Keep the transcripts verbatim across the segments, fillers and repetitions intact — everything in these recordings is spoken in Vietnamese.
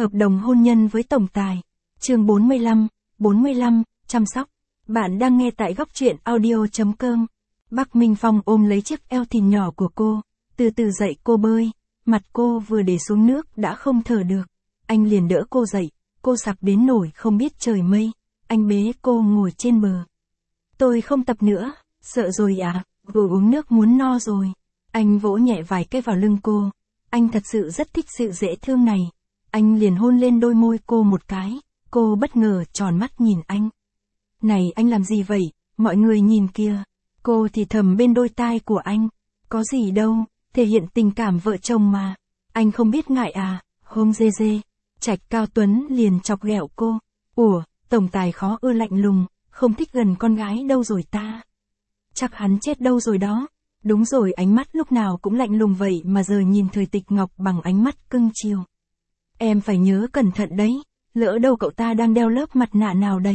Hợp đồng hôn nhân với tổng tài. Chương bốn mươi lăm, bốn mươi lăm, chăm sóc. Bạn đang nghe tại góc truyện audio chấm com. Bắc Minh Phong ôm lấy chiếc eo thìn nhỏ của cô, từ từ dạy cô bơi, mặt cô vừa để xuống nước đã không thở được. Anh liền đỡ cô dậy, cô sặc đến nổi không biết trời mây, anh bế cô ngồi trên bờ. Tôi không tập nữa, sợ rồi à, vừa uống nước muốn no rồi. Anh vỗ nhẹ vài cái vào lưng cô, anh thật sự rất thích sự dễ thương này. Anh liền hôn lên đôi môi cô một cái, cô bất ngờ tròn mắt nhìn anh. Này anh làm gì vậy, mọi người nhìn kìa. Cô thì thầm bên đôi tai của anh, có gì đâu, thể hiện tình cảm vợ chồng mà. Anh không biết ngại à, hôm dê dê. Trạch Cao Tuấn liền chọc ghẹo cô. Ủa, tổng tài khó ưa lạnh lùng, không thích gần con gái đâu rồi ta. Chắc hắn chết đâu rồi đó. Đúng rồi, ánh mắt lúc nào cũng lạnh lùng vậy mà giờ nhìn Thời Tịch Ngọc bằng ánh mắt cưng chiều. Em phải nhớ cẩn thận đấy, lỡ đâu cậu ta đang đeo lớp mặt nạ nào đấy.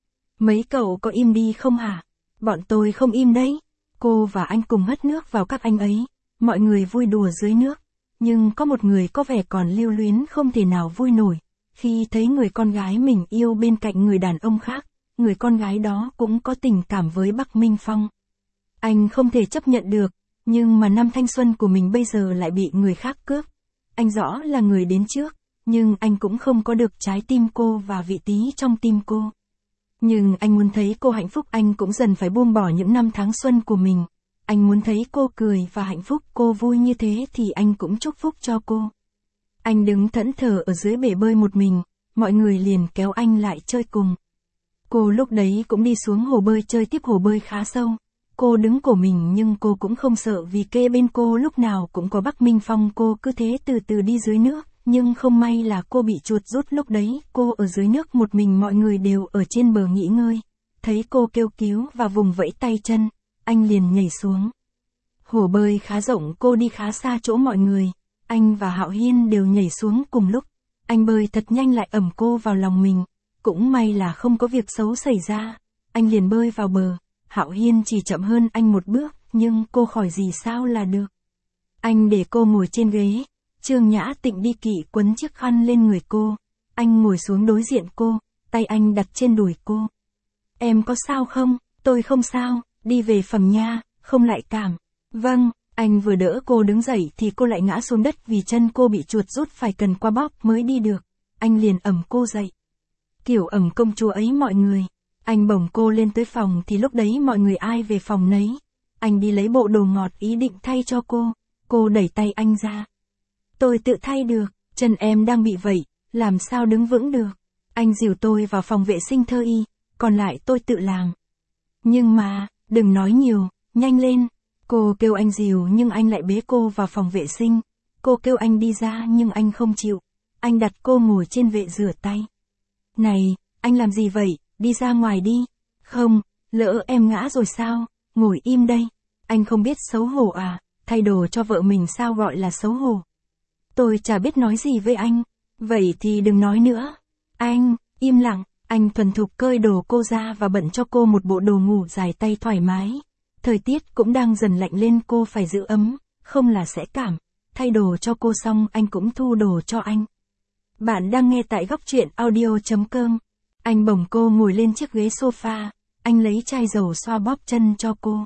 Mấy cậu có im đi không hả? Bọn tôi không im đấy. Cô và anh cùng hất nước vào các anh ấy, mọi người vui đùa dưới nước. Nhưng có một người có vẻ còn lưu luyến không thể nào vui nổi, khi thấy người con gái mình yêu bên cạnh người đàn ông khác, người con gái đó cũng có tình cảm với Bắc Minh Phong. Anh không thể chấp nhận được, nhưng mà năm thanh xuân của mình bây giờ lại bị người khác cướp. Anh rõ là người đến trước, nhưng anh cũng không có được trái tim cô và vị trí trong tim cô. Nhưng anh muốn thấy cô hạnh phúc, anh cũng dần phải buông bỏ những năm tháng xuân của mình. Anh muốn thấy cô cười và hạnh phúc, cô vui như thế thì anh cũng chúc phúc cho cô. Anh đứng thẫn thờ ở dưới bể bơi một mình, mọi người liền kéo anh lại chơi cùng. Cô lúc đấy cũng đi xuống hồ bơi chơi tiếp, hồ bơi khá sâu. Cô đứng cổ mình nhưng cô cũng không sợ vì kê bên cô lúc nào cũng có Bắc Minh Phong. Cô cứ thế từ từ đi dưới nước, nhưng không may là cô bị chuột rút. Lúc đấy cô ở dưới nước một mình, mọi người đều ở trên bờ nghỉ ngơi. Thấy cô kêu cứu và vùng vẫy tay chân, anh liền nhảy xuống. Hồ bơi khá rộng, cô đi khá xa chỗ mọi người. Anh và Hạo Hiên đều nhảy xuống cùng lúc. Anh bơi thật nhanh lại ẵm cô vào lòng mình. Cũng may là không có việc xấu xảy ra. Anh liền bơi vào bờ. Hạo Hiên chỉ chậm hơn anh một bước, nhưng cô khỏi gì sao là được. Anh để cô ngồi trên ghế. Trương Nhã Tịnh đi kỵ quấn chiếc khăn lên người cô. Anh ngồi xuống đối diện cô, tay anh đặt trên đùi cô. Em có sao không? Tôi không sao, đi về phòng nha, không lại cảm. Vâng, anh vừa đỡ cô đứng dậy thì cô lại ngã xuống đất vì chân cô bị chuột rút, phải cần qua bóp mới đi được. Anh liền ẵm cô dậy. Kiểu ẵm công chúa ấy mọi người. Anh bồng cô lên tới phòng thì lúc đấy mọi người ai về phòng nấy. Anh đi lấy bộ đồ ngọt ý định thay cho cô. Cô đẩy tay anh ra. Tôi tự thay được, chân em đang bị vậy, làm sao đứng vững được. Anh dìu tôi vào phòng vệ sinh thơ y, còn lại tôi tự làm. Nhưng mà, đừng nói nhiều, nhanh lên. Cô kêu anh dìu nhưng anh lại bế cô vào phòng vệ sinh. Cô kêu anh đi ra nhưng anh không chịu. Anh đặt cô ngồi trên vệ rửa tay. Này, anh làm gì vậy, đi ra ngoài đi. Không, lỡ em ngã rồi sao, ngồi im đây. Anh không biết xấu hổ à, thay đồ cho vợ mình sao gọi là xấu hổ. Tôi chả biết nói gì với anh. Vậy thì đừng nói nữa. Anh, im lặng. Anh thuần thục cơi đồ cô ra và bận cho cô một bộ đồ ngủ dài tay thoải mái. Thời tiết cũng đang dần lạnh lên, cô phải giữ ấm, không là sẽ cảm. Thay đồ cho cô xong anh cũng thu đồ cho anh. Bạn đang nghe tại góc truyện audio chấm com. Anh bồng cô ngồi lên chiếc ghế sofa. Anh lấy chai dầu xoa bóp chân cho cô.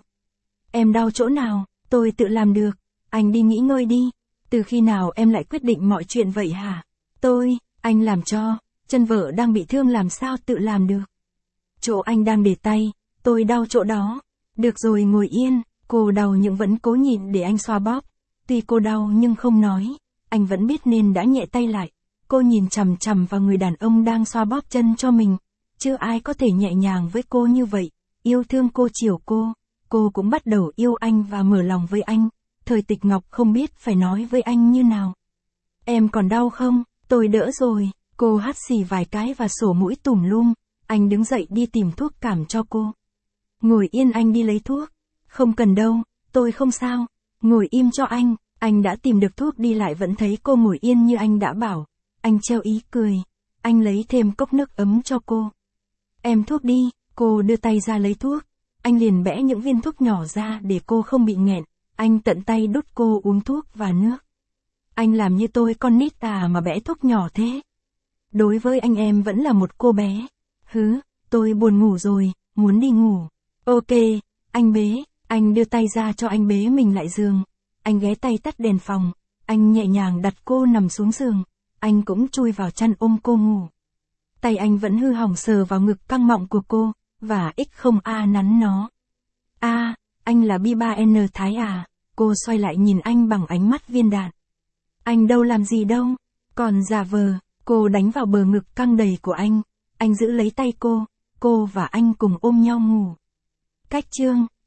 Em đau chỗ nào? Tôi tự làm được. Anh đi nghỉ ngơi đi. Từ khi nào em lại quyết định mọi chuyện vậy hả? Tôi, anh làm cho. Chân vợ đang bị thương làm sao tự làm được. Chỗ anh đang để tay, tôi đau chỗ đó. Được rồi, ngồi yên. Cô đau nhưng vẫn cố nhịn để anh xoa bóp. Tuy cô đau nhưng không nói. Anh vẫn biết nên đã nhẹ tay lại. Cô nhìn chằm chằm vào người đàn ông đang xoa bóp chân cho mình. Chưa ai có thể nhẹ nhàng với cô như vậy. Yêu thương cô, chiều cô. Cô cũng bắt đầu yêu anh và mở lòng với anh. Thời Tịch Ngọc không biết phải nói với anh như nào. Em còn đau không? Tôi đỡ rồi. Cô hắt xì vài cái và sổ mũi tùm lum. Anh đứng dậy đi tìm thuốc cảm cho cô. Ngồi yên, anh đi lấy thuốc. Không cần đâu, tôi không sao. Ngồi im cho anh. Anh đã tìm được thuốc, đi lại vẫn thấy cô ngồi yên như anh đã bảo. Anh treo ý cười. Anh lấy thêm cốc nước ấm cho cô. Em thuốc đi. Cô đưa tay ra lấy thuốc. Anh liền bẽ những viên thuốc nhỏ ra để cô không bị nghẹn. Anh tận tay đút cô uống thuốc và nước. Anh làm như tôi con nít à mà bẽ thuốc nhỏ thế. Đối với anh em vẫn là một cô bé. Hứ, tôi buồn ngủ rồi, muốn đi ngủ. Ok, anh bế, anh đưa tay ra cho anh bế mình lại giường. Anh ghé tay tắt đèn phòng, anh nhẹ nhàng đặt cô nằm xuống giường. Anh cũng chui vào chăn ôm cô ngủ. Tay anh vẫn hư hỏng sờ vào ngực căng mọng của cô, và X không A nắn nó. A, anh là B ba N Thái à? Cô xoay lại nhìn anh bằng ánh mắt viên đạn. Anh đâu làm gì đâu, còn giả vờ. Cô đánh vào bờ ngực căng đầy của anh. Anh giữ lấy tay cô, cô và anh cùng ôm nhau ngủ. Cách chương